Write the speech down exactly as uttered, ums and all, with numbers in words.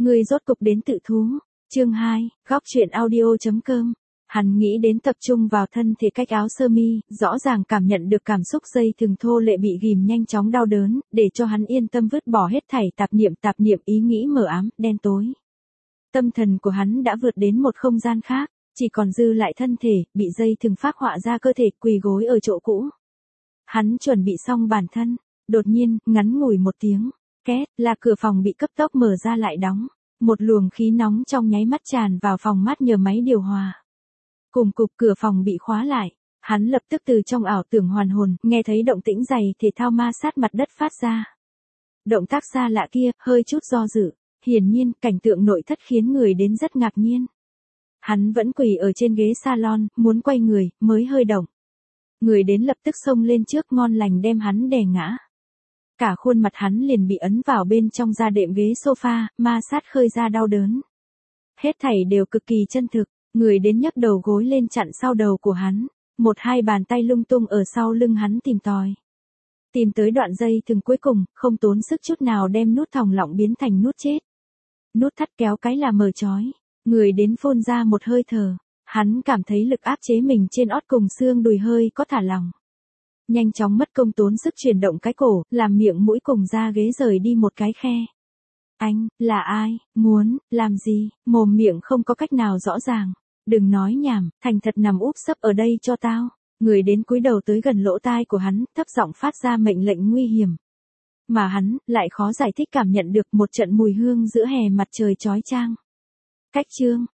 Ngươi rốt cục đến tự thú. Chương hai, góc truyện audio.com. Hắn nghĩ đến tập trung vào thân thể cách áo sơ mi, rõ ràng cảm nhận được cảm xúc dây thừng thô lệ bị ghìm nhanh chóng đau đớn, để cho hắn yên tâm vứt bỏ hết thảy tạp niệm tạp niệm ý nghĩ mờ ám, đen tối. Tâm thần của hắn đã vượt đến một không gian khác, chỉ còn dư lại thân thể, bị dây thừng phác họa ra cơ thể quỳ gối ở chỗ cũ. Hắn chuẩn bị xong bản thân, đột nhiên, ngắn ngủi một tiếng, két, là cửa phòng bị cấp tốc mở ra lại đóng. Một luồng khí nóng trong nháy mắt tràn vào phòng mát nhờ máy điều hòa. Cùng cục cửa phòng bị khóa lại, hắn lập tức từ trong ảo tưởng hoàn hồn, nghe thấy động tĩnh giày thể thao ma sát mặt đất phát ra. Động tác xa lạ kia, hơi chút do dự, hiển nhiên, cảnh tượng nội thất khiến người đến rất ngạc nhiên. Hắn vẫn quỳ ở trên ghế salon, muốn quay người, mới hơi động. Người đến lập tức xông lên trước ngon lành đem hắn đè ngã. Cả khuôn mặt hắn liền bị ấn vào bên trong da đệm ghế sofa, ma sát khơi ra đau đớn. Hết thảy đều cực kỳ chân thực, người đến nhấc đầu gối lên chặn sau đầu của hắn, một hai bàn tay lung tung ở sau lưng hắn tìm tòi. Tìm tới đoạn dây thừng cuối cùng, không tốn sức chút nào đem nút thòng lọng biến thành nút chết. Nút thắt kéo cái là mở chói, người đến phun ra một hơi thở, hắn cảm thấy lực áp chế mình trên ót cùng xương đùi hơi có thả lỏng. Nhanh chóng mất công tốn sức chuyển động cái cổ, làm miệng mũi cùng da ghế rời đi một cái khe. Anh, là ai, muốn, làm gì, mồm miệng không có cách nào rõ ràng. Đừng nói nhảm, thành thật nằm úp sấp ở đây cho tao. Người đến cúi đầu tới gần lỗ tai của hắn, thấp giọng phát ra mệnh lệnh nguy hiểm. Mà hắn, lại khó giải thích cảm nhận được một trận mùi hương giữa hè mặt trời chói chang. Cách chương,